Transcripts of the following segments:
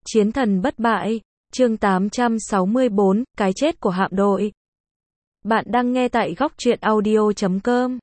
Chiến thần bất bại, chương 864, cái chết của hạm đội. Bạn đang nghe tại góc truyện audio.com.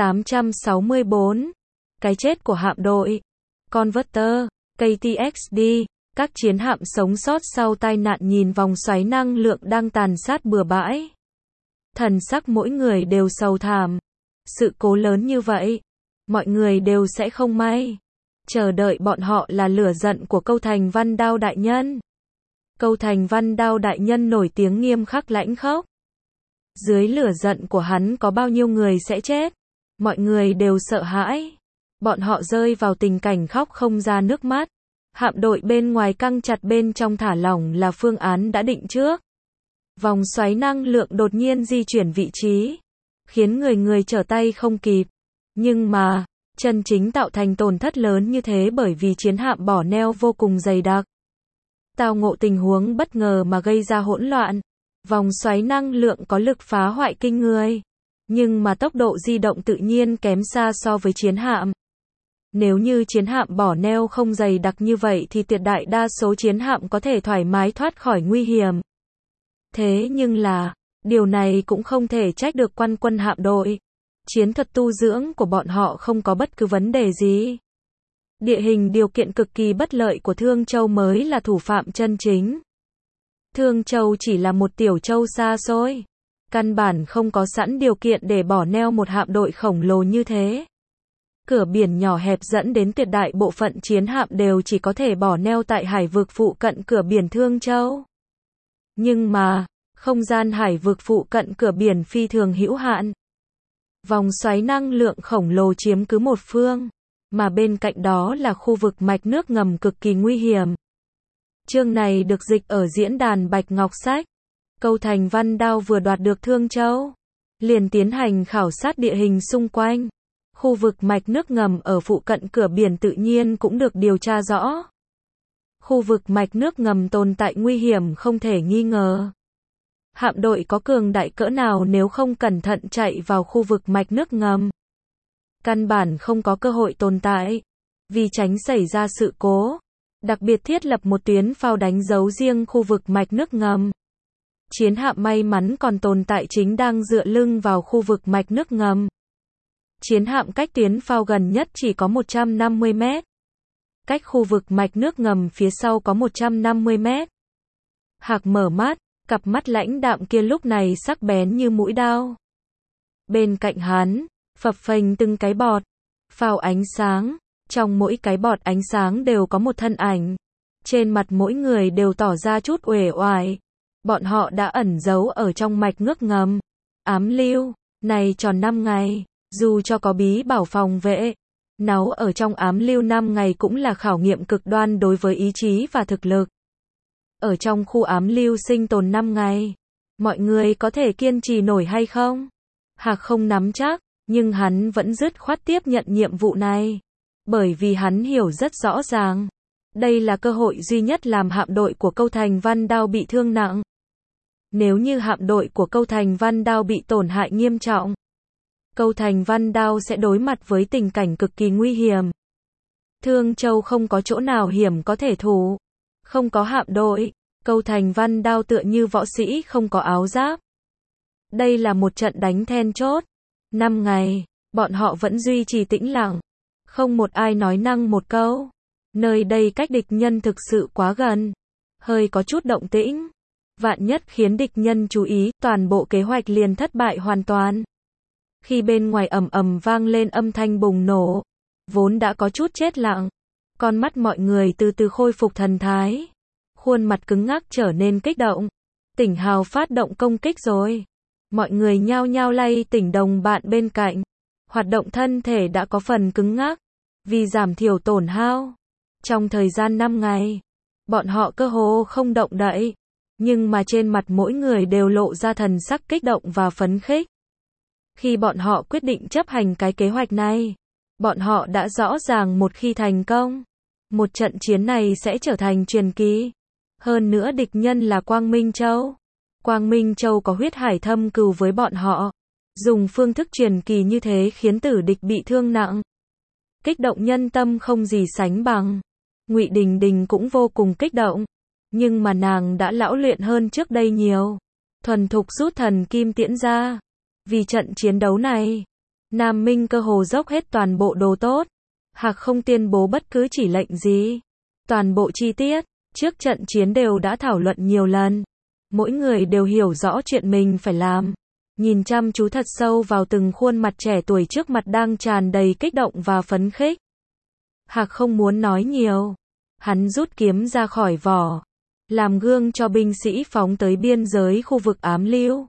864, cái chết của hạm đội. Converter, KTXD, các chiến hạm sống sót sau tai nạn nhìn vòng xoáy năng lượng đang tàn sát bừa bãi. Thần sắc mỗi người đều sầu thảm. Sự cố lớn như vậy, mọi người đều sẽ không may. Chờ đợi bọn họ là lửa giận của Câu Thành Văn Đao đại nhân. Câu Thành Văn Đao đại nhân nổi tiếng nghiêm khắc lãnh khốc. Dưới lửa giận của hắn có bao nhiêu người sẽ chết. Mọi người đều sợ hãi. Bọn họ rơi vào tình cảnh khóc không ra nước mắt. Hạm đội bên ngoài căng chặt, bên trong thả lỏng là phương án đã định trước. Vòng xoáy năng lượng đột nhiên di chuyển vị trí, khiến người người trở tay không kịp. Nhưng mà, chân chính tạo thành tổn thất lớn như thế bởi vì chiến hạm bỏ neo vô cùng dày đặc. Tao ngộ tình huống bất ngờ mà gây ra hỗn loạn. Vòng xoáy năng lượng có lực phá hoại kinh người, nhưng mà tốc độ di động tự nhiên kém xa so với chiến hạm. Nếu như chiến hạm bỏ neo không dày đặc như vậy thì tuyệt đại đa số chiến hạm có thể thoải mái thoát khỏi nguy hiểm. Thế nhưng là, điều này cũng không thể trách được quan quân hạm đội. Chiến thuật tu dưỡng của bọn họ không có bất cứ vấn đề gì. Địa hình điều kiện cực kỳ bất lợi của Thương Châu mới là thủ phạm chân chính. Thương Châu chỉ là một tiểu châu xa xôi, căn bản không có sẵn điều kiện để bỏ neo một hạm đội khổng lồ như thế. Cửa biển nhỏ hẹp dẫn đến tuyệt đại bộ phận chiến hạm đều chỉ có thể bỏ neo tại hải vực phụ cận cửa biển Thương Châu. Nhưng mà, không gian hải vực phụ cận cửa biển phi thường hữu hạn. Vòng xoáy năng lượng khổng lồ chiếm cứ một phương, mà bên cạnh đó là khu vực mạch nước ngầm cực kỳ nguy hiểm. Chương này được dịch ở diễn đàn Bạch Ngọc Sách. Câu Thành Văn Đao vừa đoạt được Thương Châu, liền tiến hành khảo sát địa hình xung quanh. Khu vực mạch nước ngầm ở phụ cận cửa biển tự nhiên cũng được điều tra rõ. Khu vực mạch nước ngầm tồn tại nguy hiểm không thể nghi ngờ. Hạm đội có cường đại cỡ nào nếu không cẩn thận chạy vào khu vực mạch nước ngầm, căn bản không có cơ hội tồn tại. Vì tránh xảy ra sự cố, đặc biệt thiết lập một tuyến phao đánh dấu riêng khu vực mạch nước ngầm. Chiến hạm may mắn còn tồn tại chính đang dựa lưng vào khu vực mạch nước ngầm. Chiến hạm cách tuyến phao gần nhất chỉ có 150 mét. Cách khu vực mạch nước ngầm phía sau có 150 mét. Hạc mở mắt, cặp mắt lãnh đạm kia lúc này sắc bén như mũi đao. Bên cạnh hắn, phập phềnh từng cái bọt phao ánh sáng, trong mỗi cái bọt ánh sáng đều có một thân ảnh. Trên mặt mỗi người đều tỏ ra chút uể oải. Bọn họ đã ẩn giấu ở trong mạch nước ngầm. Ám lưu, này tròn 5 ngày, dù cho có bí bảo phòng vệ, náu ở trong ám lưu 5 ngày cũng là khảo nghiệm cực đoan đối với ý chí và thực lực. Ở trong khu ám lưu sinh tồn 5 ngày, mọi người có thể kiên trì nổi hay không? Hạc không nắm chắc, nhưng hắn vẫn dứt khoát tiếp nhận nhiệm vụ này. Bởi vì hắn hiểu rất rõ ràng, đây là cơ hội duy nhất làm hạm đội của Câu Thành Văn Đao bị thương nặng. Nếu như hạm đội của Câu Thành Văn Đao bị tổn hại nghiêm trọng, Câu Thành Văn Đao sẽ đối mặt với tình cảnh cực kỳ nguy hiểm. Thương Châu không có chỗ nào hiểm có thể thủ. Không có hạm đội, Câu Thành Văn Đao tựa như võ sĩ không có áo giáp. Đây là một trận đánh then chốt. 5 ngày, bọn họ vẫn duy trì tĩnh lặng. Không một ai nói năng một câu. Nơi đây cách địch nhân thực sự quá gần. Hơi có chút động tĩnh, vạn nhất khiến địch nhân chú ý, toàn bộ kế hoạch liền thất bại hoàn toàn. Khi bên ngoài ầm ầm vang lên âm thanh bùng nổ, vốn đã có chút chết lặng, con mắt mọi người từ từ khôi phục thần thái. Khuôn mặt cứng ngắc trở nên kích động. Tỉnh Hào phát động công kích rồi. Mọi người nhao nhao lay tỉnh đồng bạn bên cạnh. Hoạt động thân thể đã có phần cứng ngắc, vì giảm thiểu tổn hao. Trong thời gian 5 ngày, bọn họ cơ hồ không động đậy. Nhưng mà trên mặt mỗi người đều lộ ra thần sắc kích động và phấn khích. Khi bọn họ quyết định chấp hành cái kế hoạch này, bọn họ đã rõ ràng một khi thành công, một trận chiến này sẽ trở thành truyền kỳ. Hơn nữa địch nhân là Quang Minh Châu. Quang Minh Châu có huyết hải thâm cừu với bọn họ. Dùng phương thức truyền kỳ như thế khiến tử địch bị thương nặng. Kích động nhân tâm không gì sánh bằng. Ngụy Đình Đình cũng vô cùng kích động, nhưng mà nàng đã lão luyện hơn trước đây nhiều, thuần thục rút thần kim tiễn ra. Vì trận chiến đấu này, Nam Minh cơ hồ dốc hết toàn bộ đồ tốt, Hạc không tuyên bố bất cứ chỉ lệnh gì. Toàn bộ chi tiết trước trận chiến đều đã thảo luận nhiều lần. Mỗi người đều hiểu rõ chuyện mình phải làm. Nhìn chăm chú thật sâu vào từng khuôn mặt trẻ tuổi trước mặt đang tràn đầy kích động và phấn khích. Hạc không muốn nói nhiều. Hắn rút kiếm ra khỏi vỏ, làm gương cho binh sĩ phóng tới biên giới khu vực ám lưu.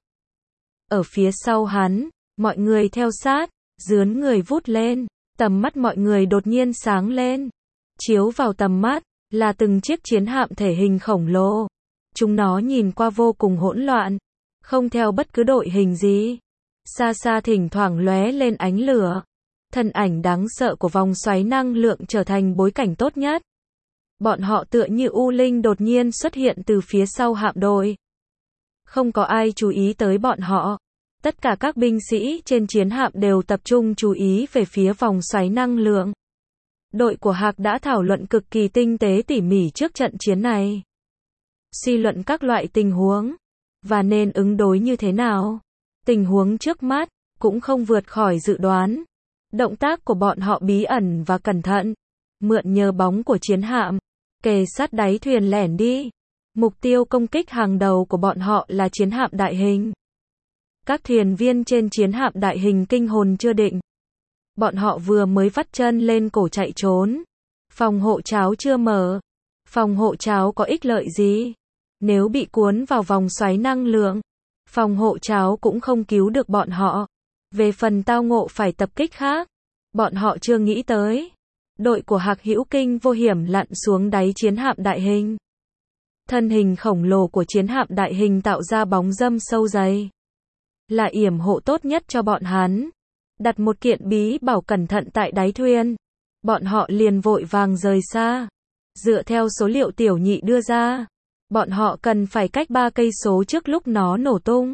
Ở phía sau hắn, mọi người theo sát, dướn người vút lên, tầm mắt mọi người đột nhiên sáng lên. Chiếu vào tầm mắt, là từng chiếc chiến hạm thể hình khổng lồ. Chúng nó nhìn qua vô cùng hỗn loạn, không theo bất cứ đội hình gì. Xa xa thỉnh thoảng lóe lên ánh lửa. Thân ảnh đáng sợ của vòng xoáy năng lượng trở thành bối cảnh tốt nhất. Bọn họ tựa như u linh đột nhiên xuất hiện từ phía sau hạm đội. Không có ai chú ý tới bọn họ. Tất cả các binh sĩ trên chiến hạm đều tập trung chú ý về phía vòng xoáy năng lượng. Đội của Hạc đã thảo luận cực kỳ tinh tế tỉ mỉ trước trận chiến này. Suy luận các loại tình huống, và nên ứng đối như thế nào. Tình huống trước mắt, cũng không vượt khỏi dự đoán. Động tác của bọn họ bí ẩn và cẩn thận. Mượn nhờ bóng của chiến hạm, kề sát đáy thuyền lẻn đi. Mục tiêu công kích hàng đầu của bọn họ là chiến hạm đại hình. Các thuyền viên trên chiến hạm đại hình kinh hồn chưa định. Bọn họ vừa mới vắt chân lên cổ chạy trốn. Phòng hộ cháo chưa mở. Phòng hộ cháo có ích lợi gì? Nếu bị cuốn vào vòng xoáy năng lượng, phòng hộ cháo cũng không cứu được bọn họ. Về phần tao ngộ phải tập kích khác, bọn họ chưa nghĩ tới. Đội của Hạc Hữu Kinh vô hiểm lặn xuống đáy chiến hạm đại hình. Thân hình khổng lồ của chiến hạm đại hình tạo ra bóng râm sâu dày. Là yểm hộ tốt nhất cho bọn hắn. Đặt một kiện bí bảo cẩn thận tại đáy thuyền. Bọn họ liền vội vàng rời xa. Dựa theo số liệu tiểu nhị đưa ra, bọn họ cần phải cách 3 cây số trước lúc nó nổ tung.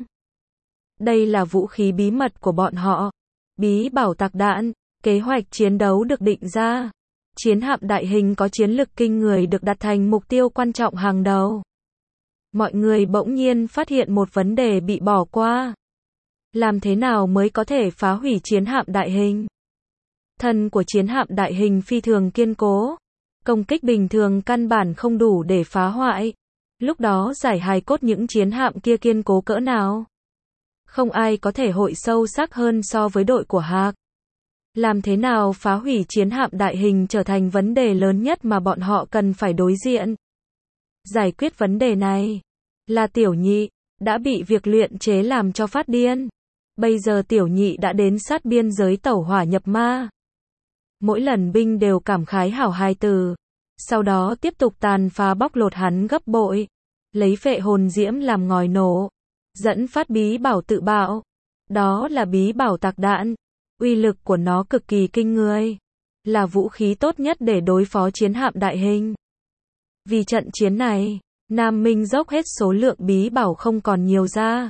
Đây là vũ khí bí mật của bọn họ. Bí bảo tạc đạn. Kế hoạch chiến đấu được định ra. Chiến hạm đại hình có chiến lực kinh người được đặt thành mục tiêu quan trọng hàng đầu. Mọi người bỗng nhiên phát hiện một vấn đề bị bỏ qua. Làm thế nào mới có thể phá hủy chiến hạm đại hình? Thân của chiến hạm đại hình phi thường kiên cố. Công kích bình thường căn bản không đủ để phá hoại. Lúc đó giải hài cốt những chiến hạm kia kiên cố cỡ nào? Không ai có thể hội sâu sắc hơn so với đội của Hạc. Làm thế nào phá hủy chiến hạm đại hình trở thành vấn đề lớn nhất mà bọn họ cần phải đối diện. Giải quyết vấn đề này là tiểu nhị, đã bị việc luyện chế làm cho phát điên. Bây giờ tiểu nhị đã đến sát biên giới tẩu hỏa nhập ma. Mỗi lần binh đều cảm khái hảo hài từ. Sau đó tiếp tục tàn phá bóc lột hắn gấp bội. Lấy phệ hồn diễm làm ngòi nổ. Dẫn phát bí bảo tự bạo. Đó là bí bảo tạc đạn. Uy lực của nó cực kỳ kinh người. Là vũ khí tốt nhất để đối phó chiến hạm đại hình. Vì trận chiến này, Nam Minh dốc hết số lượng bí bảo không còn nhiều ra.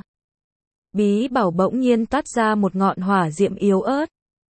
Bí bảo bỗng nhiên toát ra một ngọn hỏa diệm yếu ớt.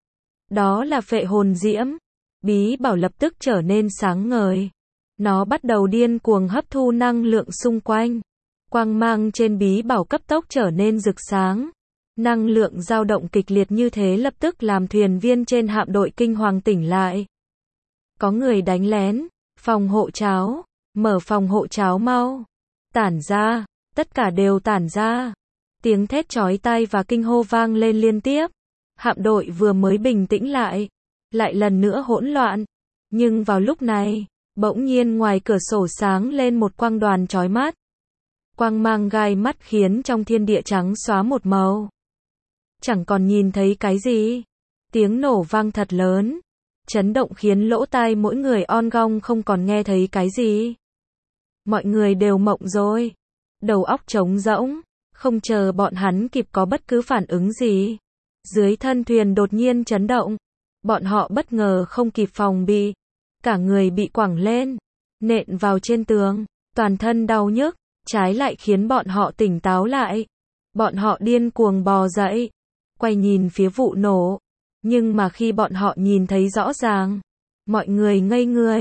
Đó là phệ hồn diễm. Bí bảo lập tức trở nên sáng ngời. Nó bắt đầu điên cuồng hấp thu năng lượng xung quanh. Quang mang trên bí bảo cấp tốc trở nên rực sáng. Năng lượng dao động kịch liệt như thế lập tức làm thuyền viên trên hạm đội kinh hoàng tỉnh lại. Có người đánh lén. Phòng hộ cháo. Mở phòng hộ cháo mau. Tản ra. Tất cả đều tản ra. Tiếng thét chói tai và kinh hô vang lên liên tiếp. Hạm đội vừa mới bình tĩnh lại. Lại lần nữa hỗn loạn. Nhưng vào lúc này, bỗng nhiên ngoài cửa sổ sáng lên một quang đoàn chói mắt. Quang mang gai mắt khiến trong thiên địa trắng xóa một màu. Chẳng còn nhìn thấy cái gì. Tiếng nổ vang thật lớn. Chấn động khiến lỗ tai mỗi người on gong không còn nghe thấy cái gì. Mọi người đều mộng rồi. Đầu óc trống rỗng. Không chờ bọn hắn kịp có bất cứ phản ứng gì. Dưới thân thuyền đột nhiên chấn động. Bọn họ bất ngờ không kịp phòng bị. Cả người bị quẳng lên. Nện vào trên tường. Toàn thân đau nhức. Trái lại khiến bọn họ tỉnh táo lại. Bọn họ điên cuồng bò dậy. Quay nhìn phía vụ nổ. Nhưng mà khi bọn họ nhìn thấy rõ ràng. Mọi người ngây người.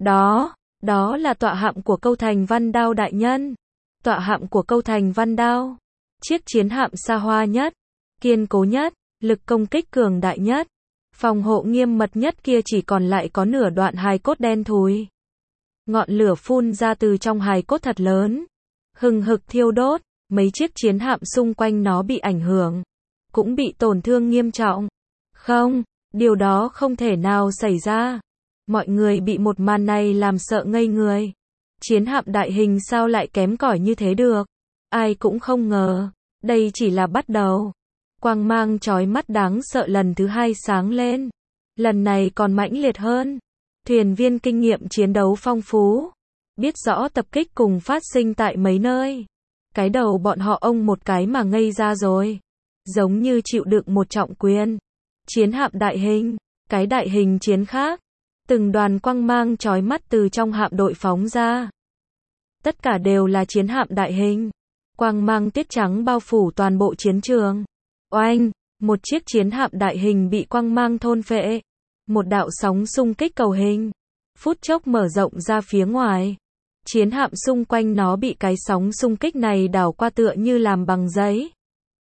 Đó là tọa hạm của Câu Thành Văn Đao đại nhân. Tọa hạm của Câu Thành Văn Đao. Chiếc chiến hạm xa hoa nhất, kiên cố nhất, lực công kích cường đại nhất, phòng hộ nghiêm mật nhất kia chỉ còn lại có nửa đoạn hài cốt đen thùi. Ngọn lửa phun ra từ trong hài cốt thật lớn, hừng hực thiêu đốt, mấy chiếc chiến hạm xung quanh nó bị ảnh hưởng, cũng bị tổn thương nghiêm trọng. Không, điều đó không thể nào xảy ra. Mọi người bị một màn này làm sợ ngây người. Chiến hạm đại hình sao lại kém cỏi như thế được? Ai cũng không ngờ, đây chỉ là bắt đầu. Quang mang chói mắt đáng sợ lần thứ hai sáng lên. Lần này còn mãnh liệt hơn. Thuyền viên kinh nghiệm chiến đấu phong phú, biết rõ tập kích cùng phát sinh tại mấy nơi. Cái đầu bọn họ ông một cái mà ngây ra rồi. Giống như chịu đựng một trọng quyền. Chiến hạm đại hình, cái đại hình chiến khác. Từng đoàn quang mang chói mắt từ trong hạm đội phóng ra. Tất cả đều là chiến hạm đại hình. Quang mang tiết trắng bao phủ toàn bộ chiến trường. Oanh, một chiếc chiến hạm đại hình bị quang mang thôn phệ. Một đạo sóng xung kích cầu hình, phút chốc mở rộng ra phía ngoài. Chiến hạm xung quanh nó bị cái sóng xung kích này đảo qua tựa như làm bằng giấy.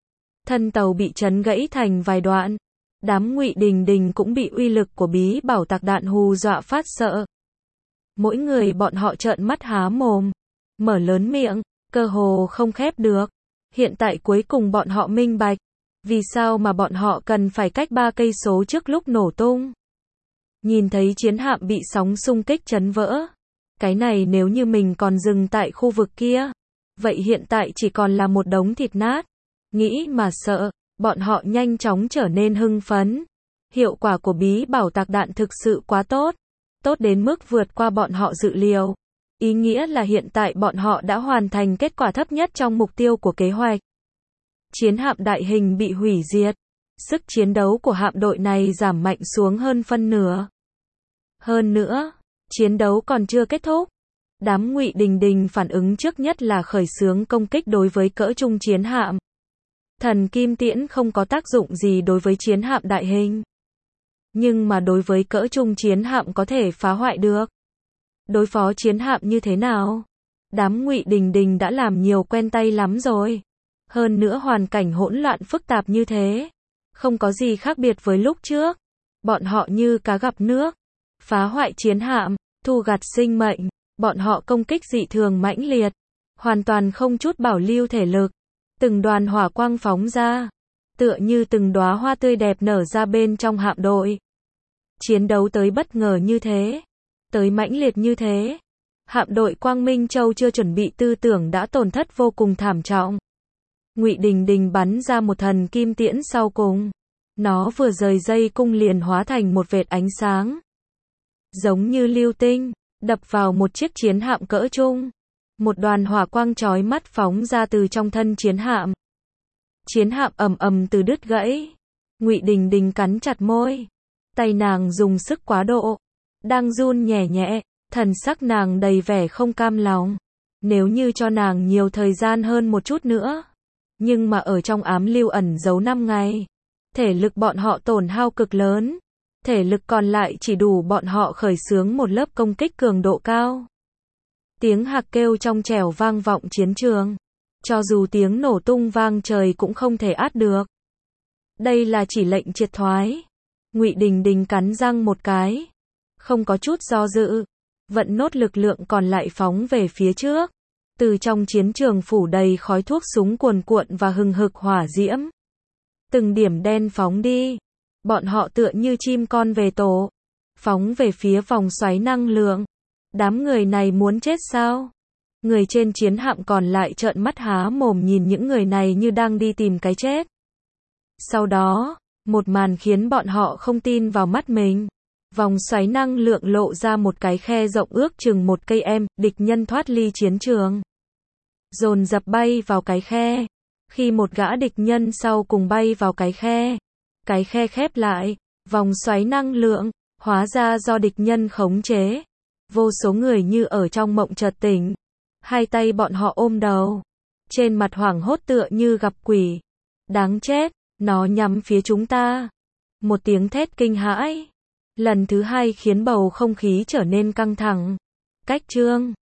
Thân tàu bị chấn gãy thành vài đoạn. Đám Ngụy Đình Đình cũng bị uy lực của bí bảo tạc đạn hù dọa phát sợ. Mỗi người bọn họ trợn mắt há mồm, mở lớn miệng, cơ hồ không khép được. Hiện tại cuối cùng bọn họ minh bạch, vì sao mà bọn họ cần phải cách 3 cây số trước lúc nổ tung. Nhìn thấy chiến hạm bị sóng xung kích chấn vỡ. Cái này nếu như mình còn dừng tại khu vực kia, vậy hiện tại chỉ còn là một đống thịt nát. Nghĩ mà sợ, bọn họ nhanh chóng trở nên hưng phấn. Hiệu quả của bí bảo tạc đạn thực sự quá tốt. Tốt đến mức vượt qua bọn họ dự liệu. Ý nghĩa là hiện tại bọn họ đã hoàn thành kết quả thấp nhất trong mục tiêu của kế hoạch. Chiến hạm đại hình bị hủy diệt. Sức chiến đấu của hạm đội này giảm mạnh xuống hơn phân nửa. Hơn nữa, chiến đấu còn chưa kết thúc. Đám Ngụy Đình Đình phản ứng trước nhất là khởi xướng công kích đối với cỡ trung chiến hạm. Thần kim tiễn không có tác dụng gì đối với chiến hạm đại hình. Nhưng mà đối với cỡ trung chiến hạm có thể phá hoại được. Đối phó chiến hạm như thế nào? Đám Ngụy Đình Đình đã làm nhiều quen tay lắm rồi. Hơn nữa hoàn cảnh hỗn loạn phức tạp như thế. Không có gì khác biệt với lúc trước. Bọn họ như cá gặp nước. Phá hoại chiến hạm, thu gặt sinh mệnh. Bọn họ công kích dị thường mãnh liệt. Hoàn toàn không chút bảo lưu thể lực. Từng đoàn hỏa quang phóng ra. Tựa như từng đóa hoa tươi đẹp nở ra bên trong hạm đội. Chiến đấu tới bất ngờ như thế. Tới mãnh liệt như thế. Hạm đội Quang Minh Châu chưa chuẩn bị tư tưởng đã tổn thất vô cùng thảm trọng. Ngụy Đình Đình bắn ra một thần kim tiễn sau cùng. Nó vừa rời dây cung liền hóa thành một vệt ánh sáng. Giống như lưu tinh, đập vào một chiếc chiến hạm cỡ trung. Một đoàn hỏa quang chói mắt phóng ra từ trong thân chiến hạm. Chiến hạm ầm ầm từ đứt gãy. Ngụy Đình Đình cắn chặt môi. Tay nàng dùng sức quá độ. Đang run nhẹ nhẹ, thần sắc nàng đầy vẻ không cam lòng. Nếu như cho nàng nhiều thời gian hơn một chút nữa. Nhưng mà ở trong ám lưu ẩn giấu 5 ngày. Thể lực bọn họ tổn hao cực lớn. Thể lực còn lại chỉ đủ bọn họ khởi xướng một lớp công kích cường độ cao. Tiếng hạc kêu trong trẻo vang vọng chiến trường. Cho dù tiếng nổ tung vang trời cũng không thể át được. Đây là chỉ lệnh triệt thoái. Ngụy Đình Đình cắn răng một cái. Không có chút do dự. Vận nốt lực lượng còn lại phóng về phía trước. Từ trong chiến trường phủ đầy khói thuốc súng cuồn cuộn và hừng hực hỏa diễm. Từng điểm đen phóng đi. Bọn họ tựa như chim con về tổ. Phóng về phía vòng xoáy năng lượng. Đám người này muốn chết sao? Người trên chiến hạm còn lại trợn mắt há mồm nhìn những người này như đang đi tìm cái chết. Sau đó, một màn khiến bọn họ không tin vào mắt mình. Vòng xoáy năng lượng lộ ra một cái khe rộng ước chừng 1 cây em, địch nhân thoát ly chiến trường. Dồn dập bay vào cái khe. Khi một gã địch nhân sau cùng bay vào cái khe khép lại, vòng xoáy năng lượng, hóa ra do địch nhân khống chế. Vô số người như ở trong mộng chợt tỉnh. Hai tay bọn họ ôm đầu. Trên mặt hoảng hốt tựa như gặp quỷ. Đáng chết, nó nhắm phía chúng ta. Một tiếng thét kinh hãi. Lần thứ hai khiến bầu không khí trở nên căng thẳng. Cách chương